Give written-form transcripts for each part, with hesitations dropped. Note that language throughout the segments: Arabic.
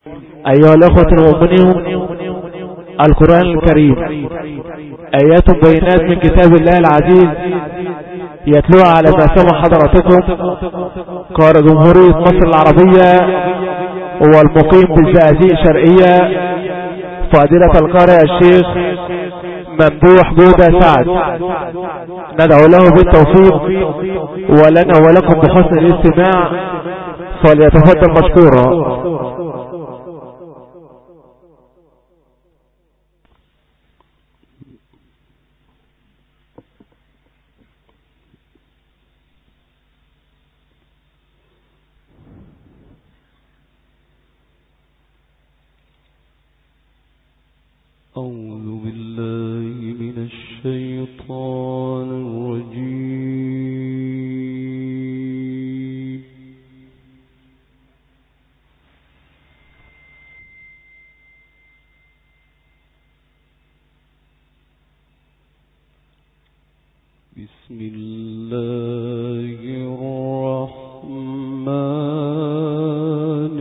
أيها الأخوة المؤمنين، القرآن الكريم آيات بينات من كتاب الله العزيز يتلوها على ما سمع حضراتكم قارئ جمهورية مصر العربية والمقيم بالزقازيق شرقية فضيلة القارئ الشيخ ممدوح جودة سعد، ندعو له بالتوفيق ولنا ولكم بحسن الاستماع، فليتفضل مشكورا. أعوذ بالله من الشيطان الرجيم. بسم الله الرحمن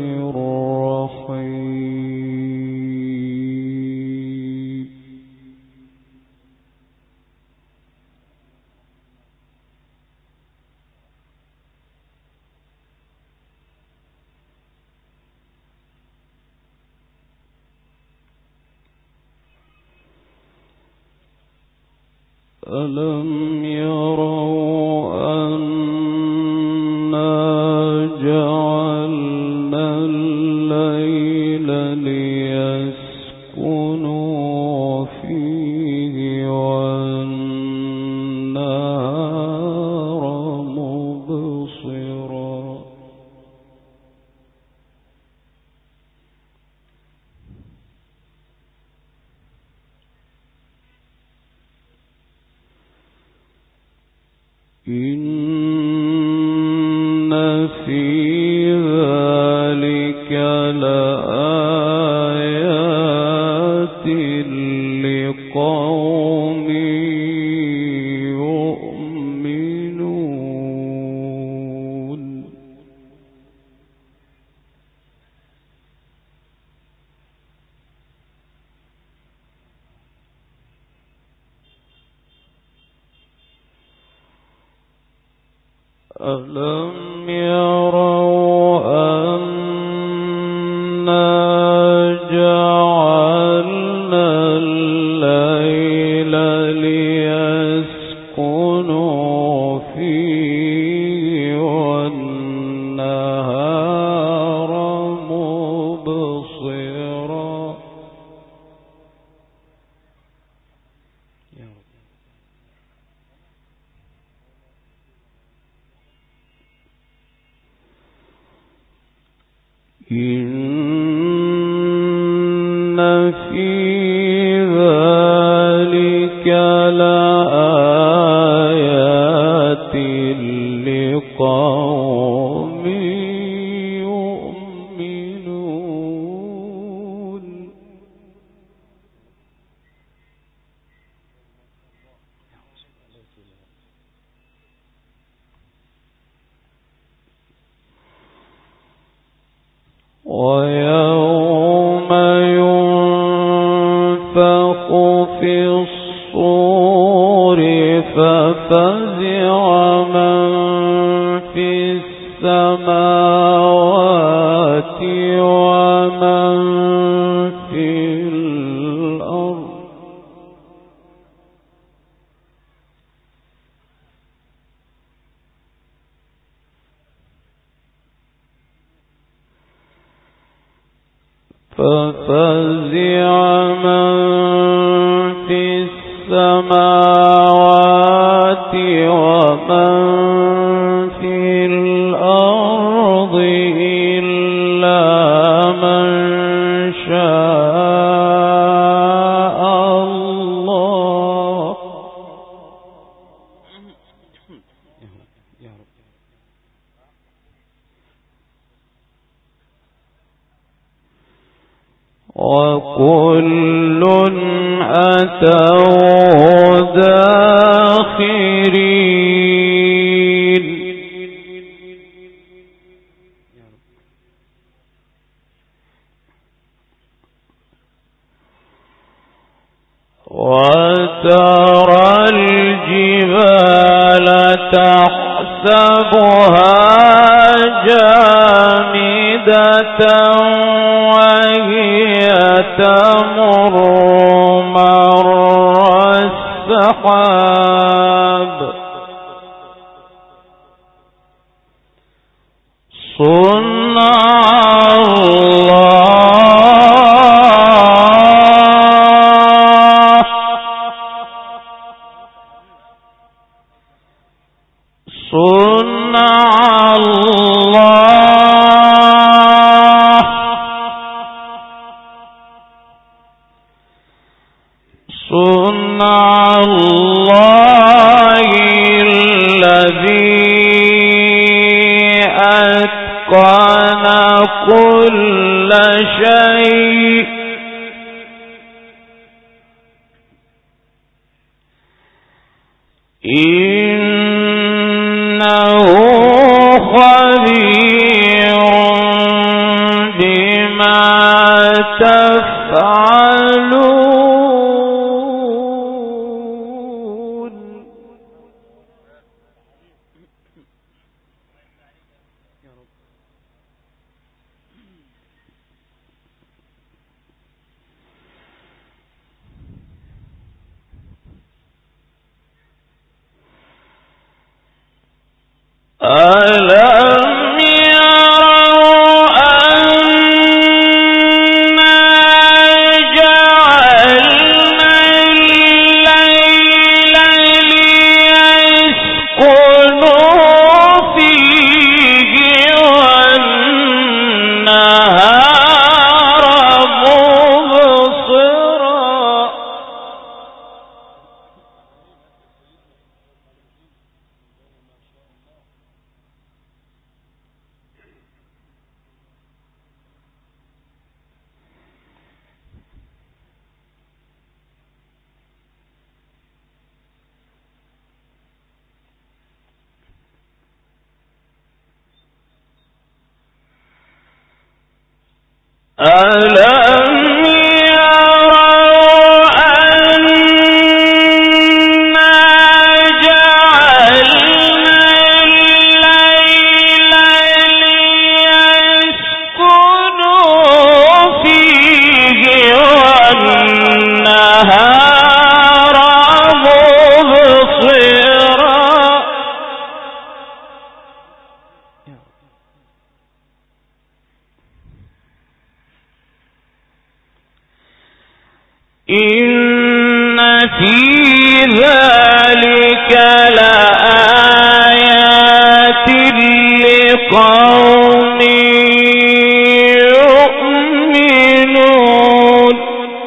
الرحيم. ألم يروا أنا جعلنا الليل ليسكنوا فيه والنهار مبصرا. إن في ذلك لآيات لقوم يؤمنون. ألم يروا أنا جعلنا الليل ليسكنوا فيه والنهار مبصرا. إن في ذلك لآيات لقوم يؤمنون. ويوم ينفخ في الصور ففزع من في السماوات ومن في الأرض ففزع من في السماوات ومن في الأرض إلا من شاء الله. وكل أتوا داخرين. وترى الجبال تحسبها جامدة وهي تمر مر السحاب صنع كل شيء إنه خبير بما تفعلون. ألم يروا أنا جعلنا الليل ليسكنوا فيه والنهار مبصرا ألم يروا أنا جعلنا الليل ليسكنوا فيه والنهار مبصرا إن في ذلك لآيات لقوم يؤمنون.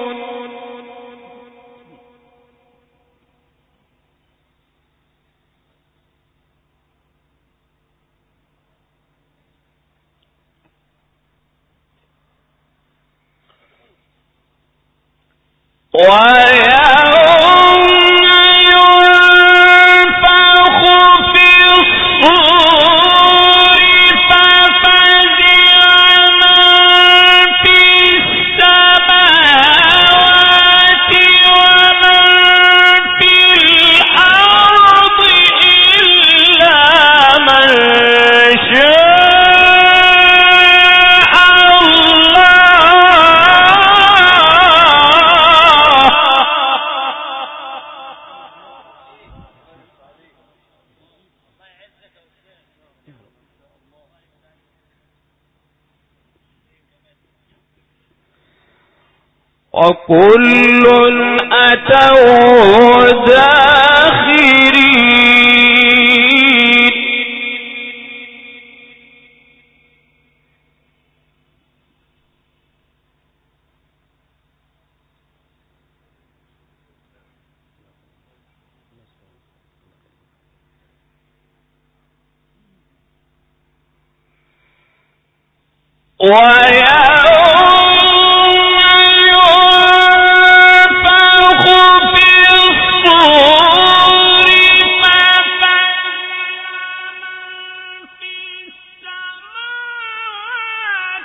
ويوم ينفخ في الصور ففزع من في السماوات ومن في الأرض إلا من شاء وكل أتوه داخرين.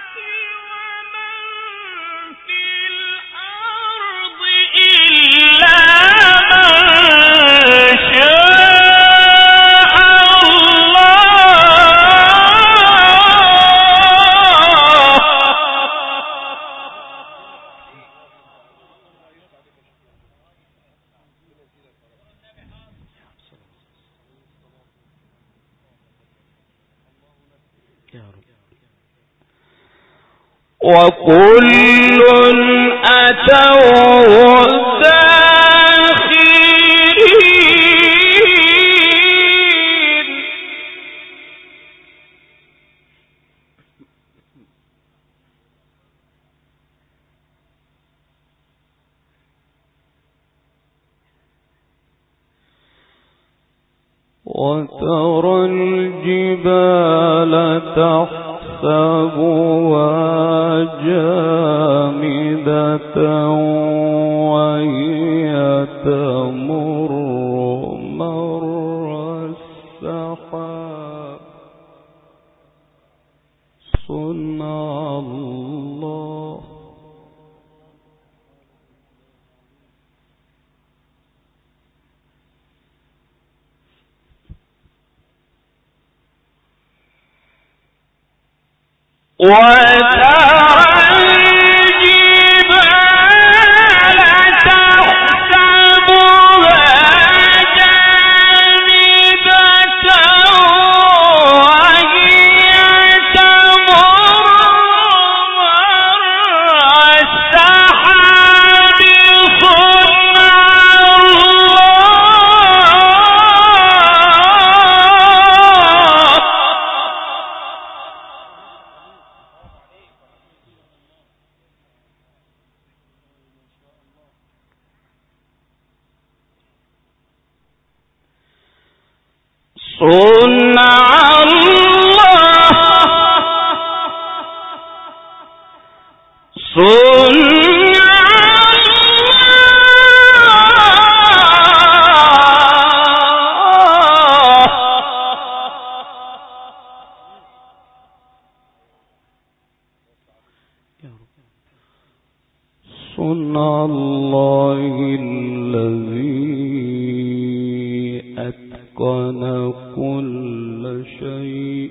إلا وكل أتوه داخرين. وترى الجبال تحسبها جامدة وهي تمر مر السحاب صنع الله. وترى الجبال تحسبها جامدة وهي تمر مر السحاب صنع صنع الله الذي أتقن كل شيء.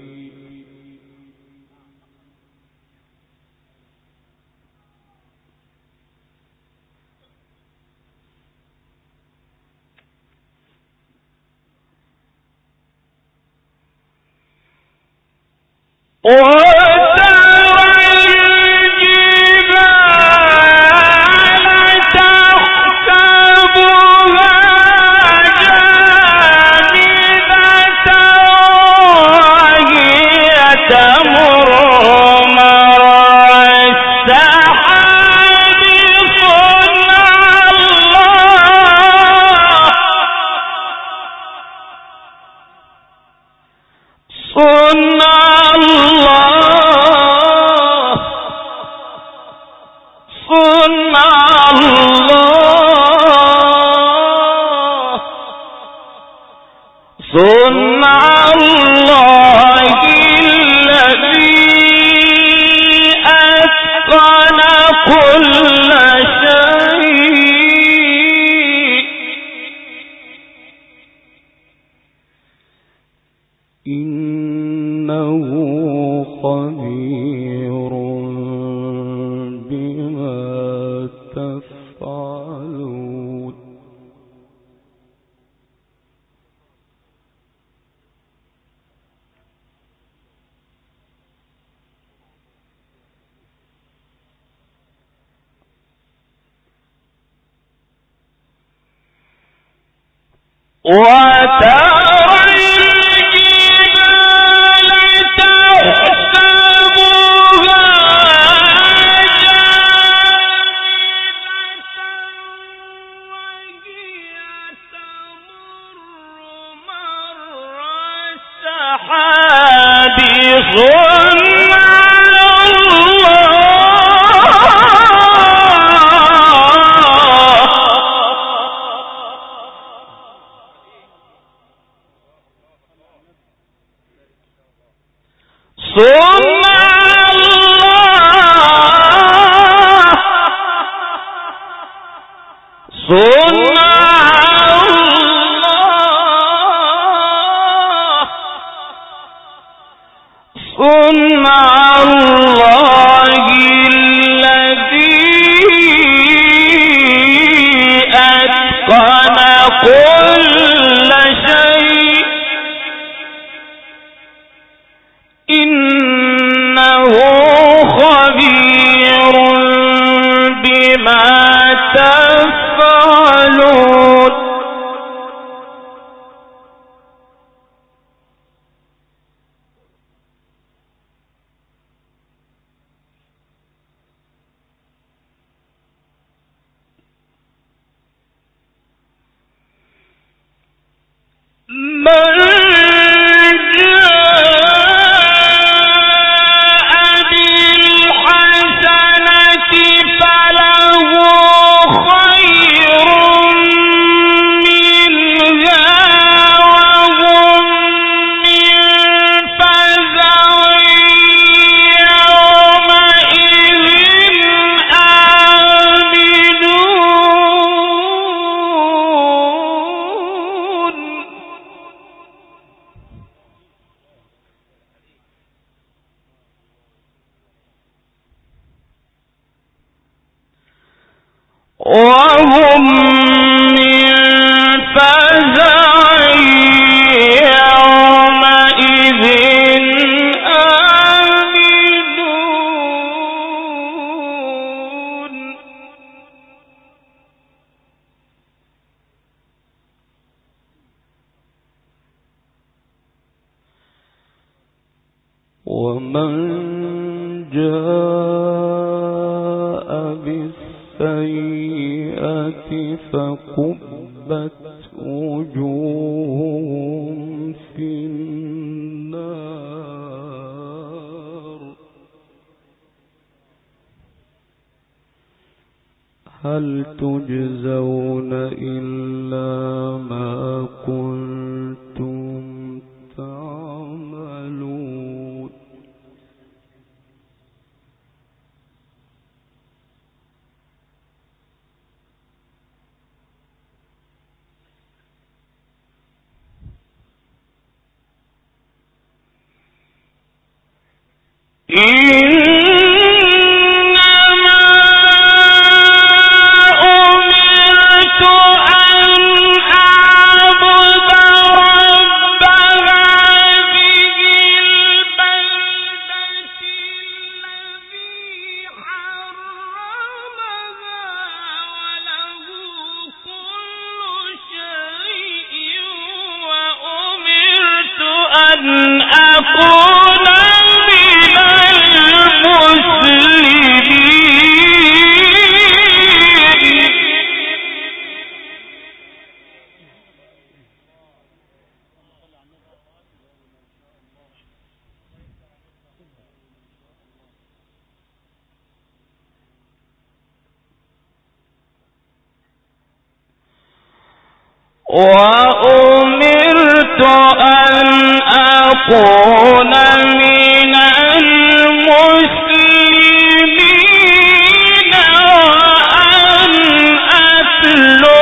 إن بما تفعلون وهم من فزع يومئذ آمنون ومن جاء بالسيئة فكبت وجوههم في النار هل تجزون إلا ما كنتم تعملون إنما أمرت أن أعبد رب هذه البلدة الذي حرمها وله كل شيء وأمرت أن أكون وأمرت أن أكون من المسلمين وأن أتلو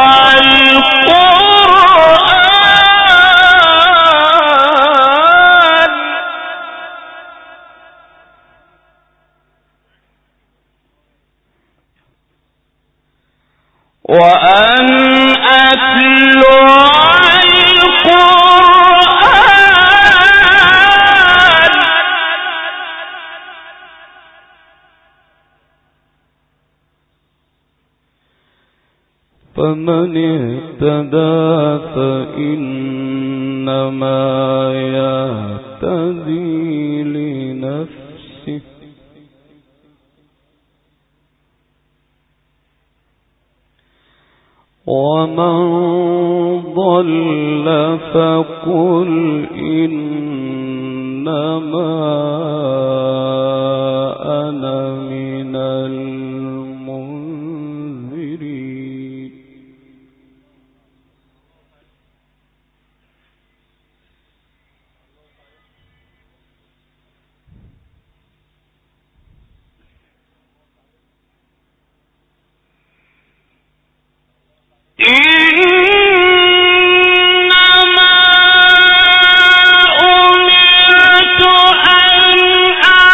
القرآن وأن أتلو القرآن فمن اهتدى فإنما يهتدي لنفسه ومن ضل فقل إنما أنا من المنذرين إنما أمرت أن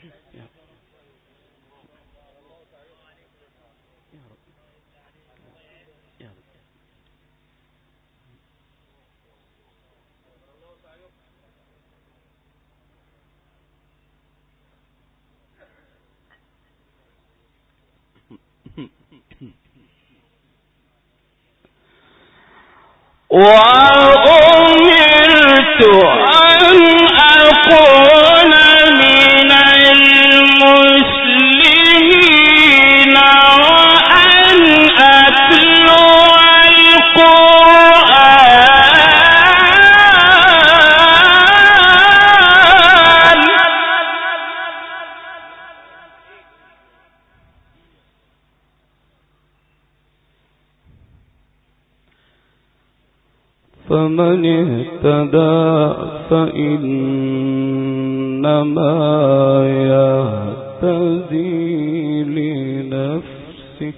وأمرت أن أكون من المسلمين وأن أتلو القرآن. فمن اهتدى فإنما يهتدي لنفسه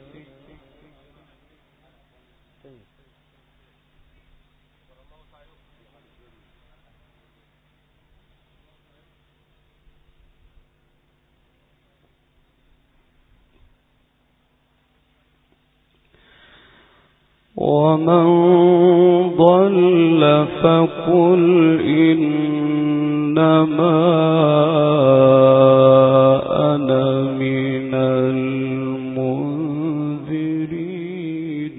ومن ضل فقل إنما أنا من المنذرين.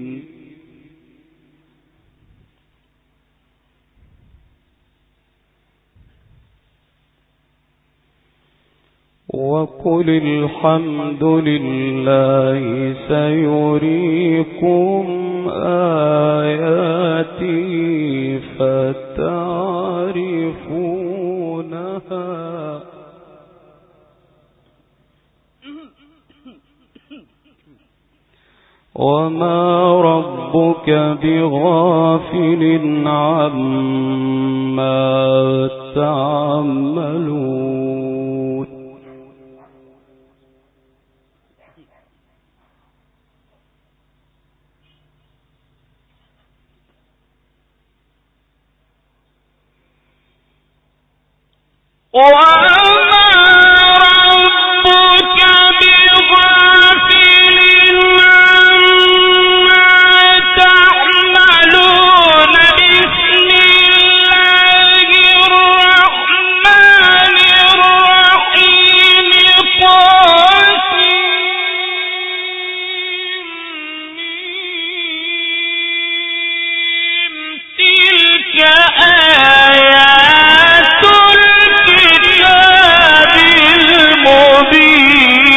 وقل الحمد لله سيريكم آياتي فتعرفونها وما ربك بغافل عما تعملون. وما ربك بغافل عما تعملون. بسم الله الرحمن الرحيم. تلك آيات الكتاب المبين.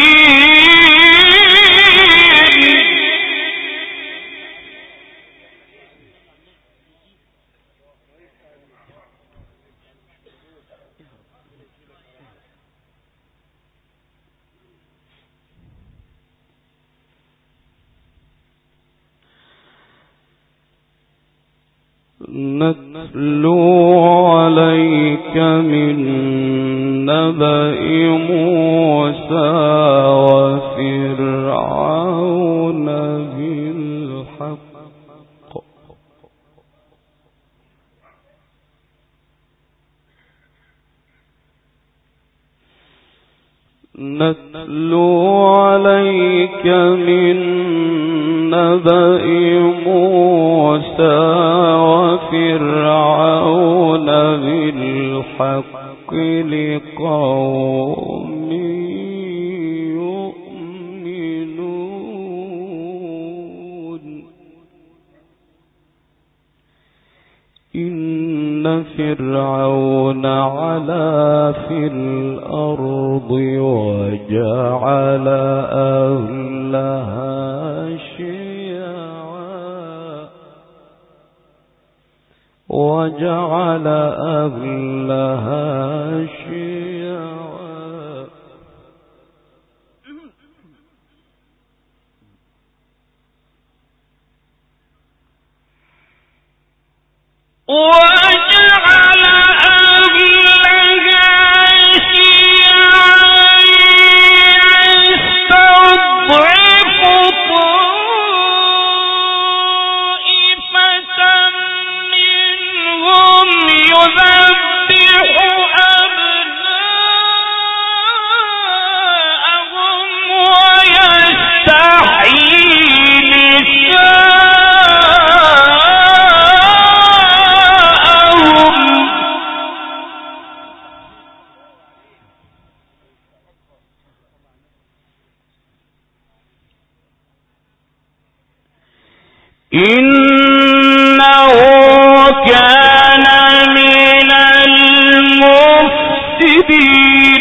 نتلو عليك من نبأ موسى وفرعون بالحق. نتلو عليك من نبأ موسى وفرعون بالحق لقوم يؤمنون. إن فرعون علا في الأرض وجعل أهلها شيعا وجعل أهلها شيعا إنه كان من المفسدين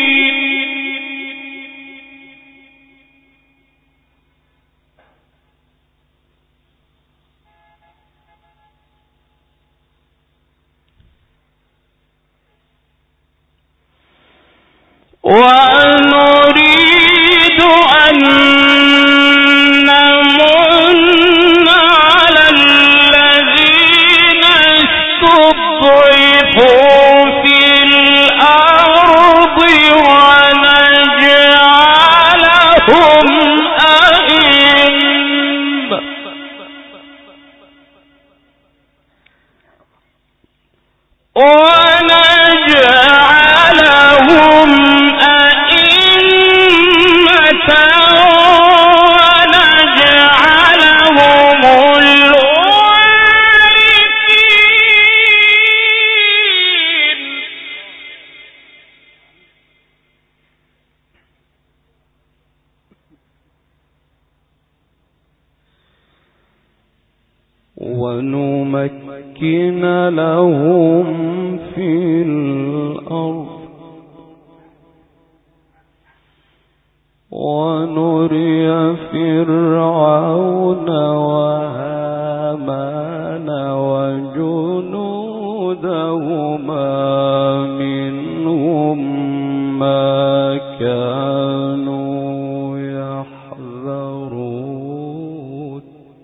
ونريد أن نمن على الذين استضعفوا في الأرض ونجعلهم أئمة ونمكن لهم في الأرض ونري فرعون وهامان وجنودهما منهم ما كانوا يحذرون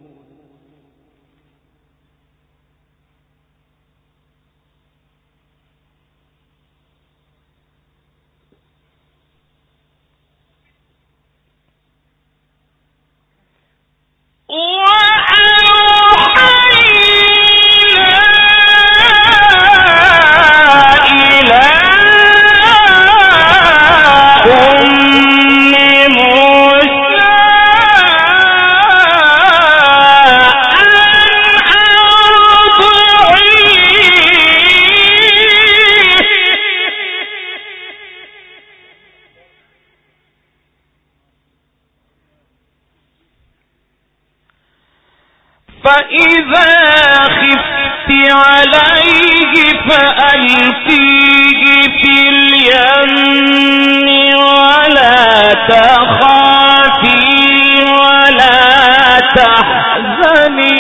فإذا خفت عليه فألقيه في اليم ولا تخافي ولا تحزني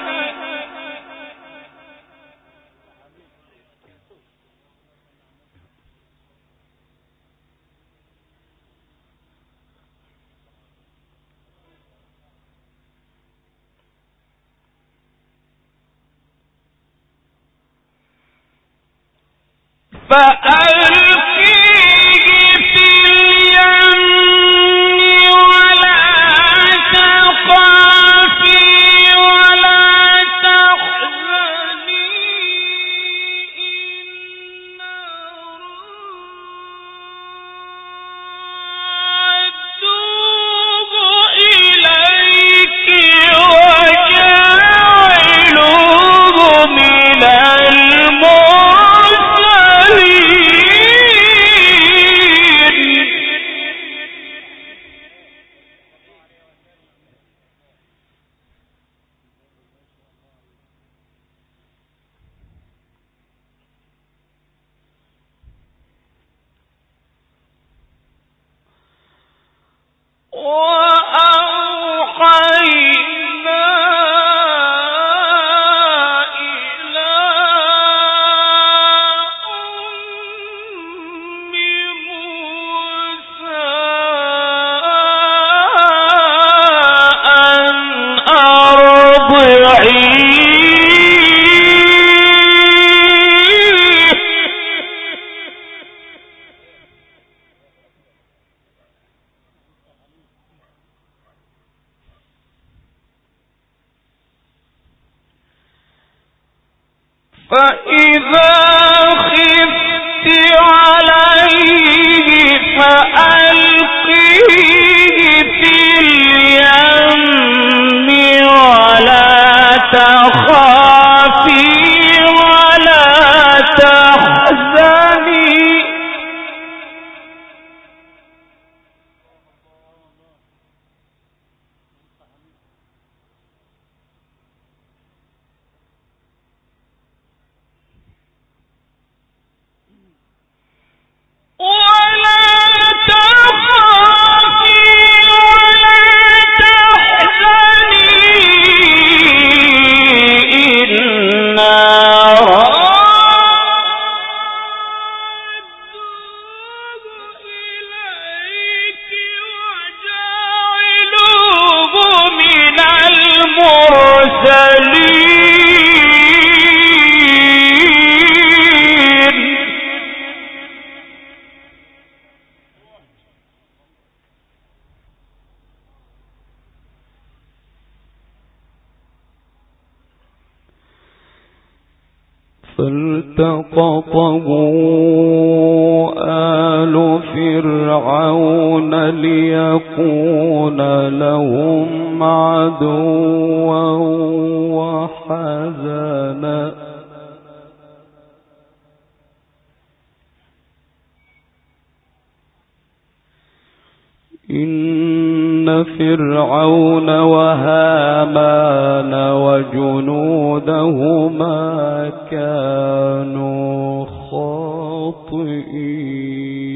فألقيه في اليم ولا تخافي ولا تحزني إنا ردوه إليك وجعلوه من فإذا خفت عليه فألقيه في اليم ولا تخافي ولا تحزني فالتقطه آل فرعون ليكون لهم عدوا وحزنا إن فرعون وهامان وجنودهما كانوا خاطئين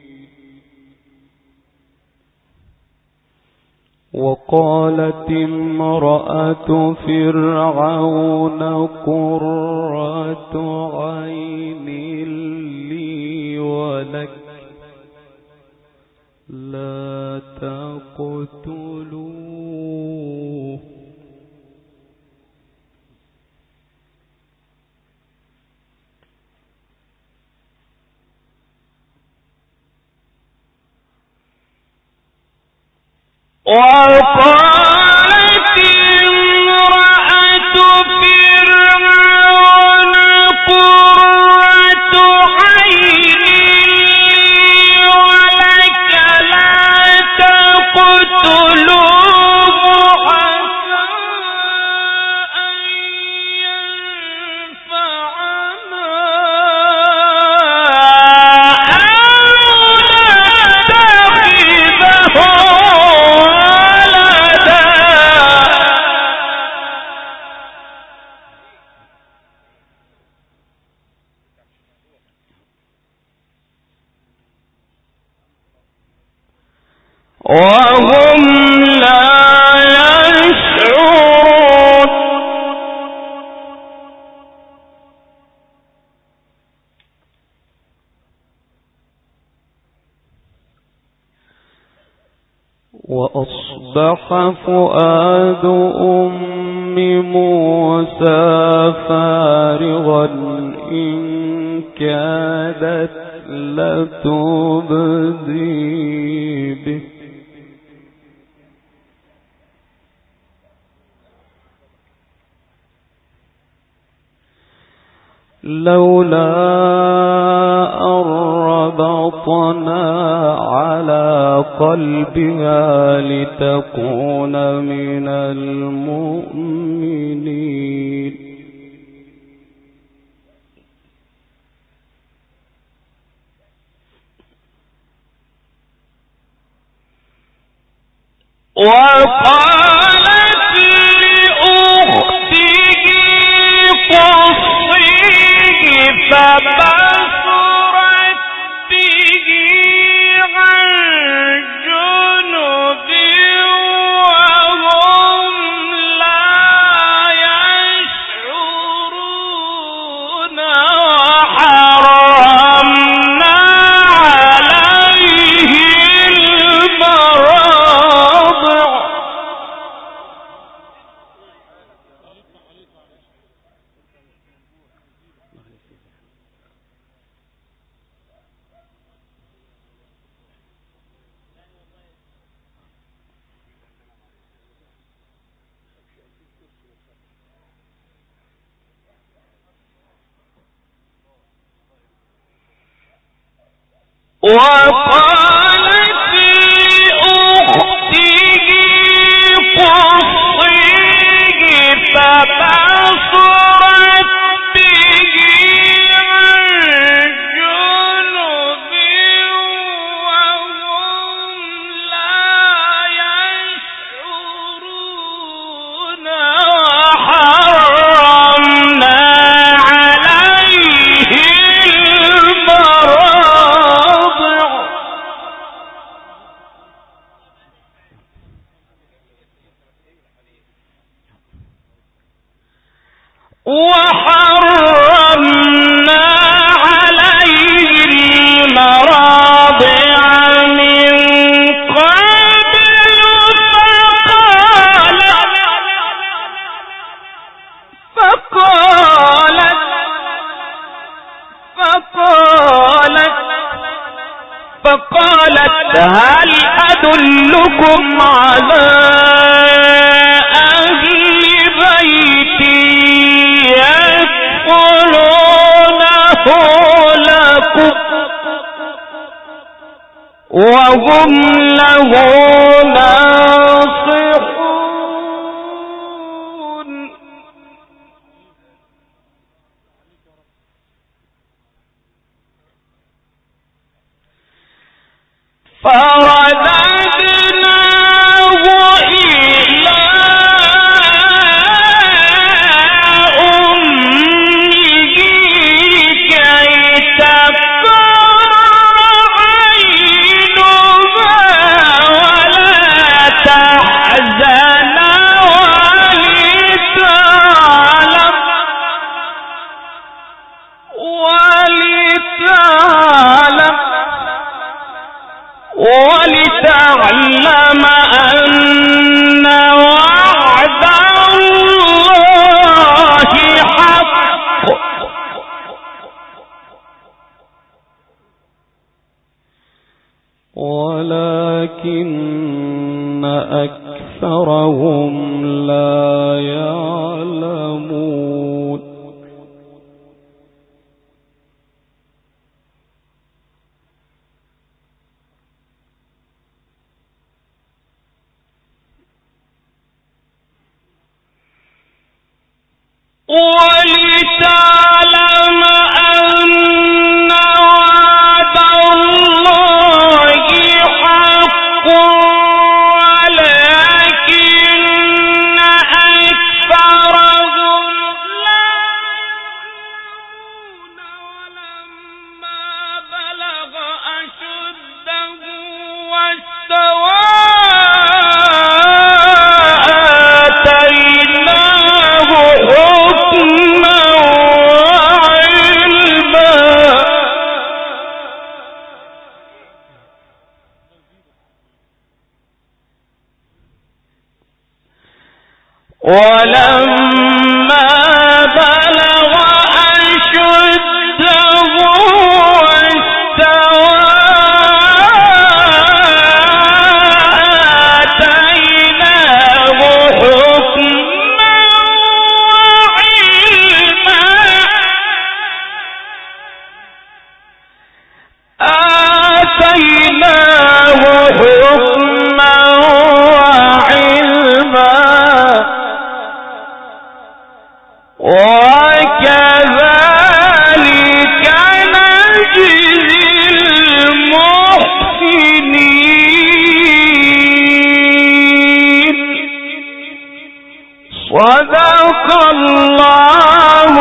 وقالت امرأة فرعون قرة عين لي ولك لا تقتلوه وقالت امرأة فرعون قرة عين ولك لا تقتلوه عسى أن ينفعنا وهم لا يشعرون وأصبح فؤاد أم موسى فارغا إن كادت لتبدي به لولا أن ربطنا على قلبها لتكون من المؤمنين وقالت لأخته قصيه فبصرت به عن جنب وهم لا يشعرون وحرمنا عليه المراضع وقالت لأخته قصيه فبصرت به عن جنب وهم لا يشعرون وحرمنا عليه المراضع وحرمنا عليه المراضع من قبل هل أدلكم على أهل بيت يكفلونه لكم وهم له ناصحون فرددناه إلى أمه كي تقر عينها ولا تحزن ولتعلم أن وعد الله حق ولكن أكثرهم لا يعلمون ولتعلم أن وعد الله حق ولكن أكثرهم لا يعلمون ولما بلغ أشده واستوى ولما بلغ أشده واستوى آتيناه حكما وعلما وكذلك نجزي المحسنين صدق الله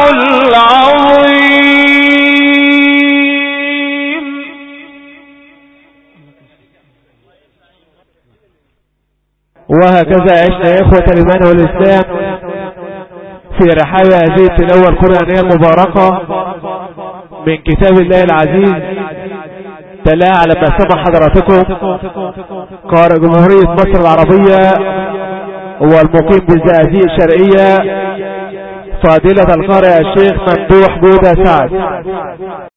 العظيم. وهكذا عشنا إخوة الإيمان والإسلام في رحاب هذه التلاوة القرآنية المباركة من كتاب الله العزيز، تلاها على ما سمع حضراتكم قارئ جمهورية مصر العربية والمقيم بالزقازيق الشرقية فضيلة القارئ الشيخ ممدوح جودة سعد.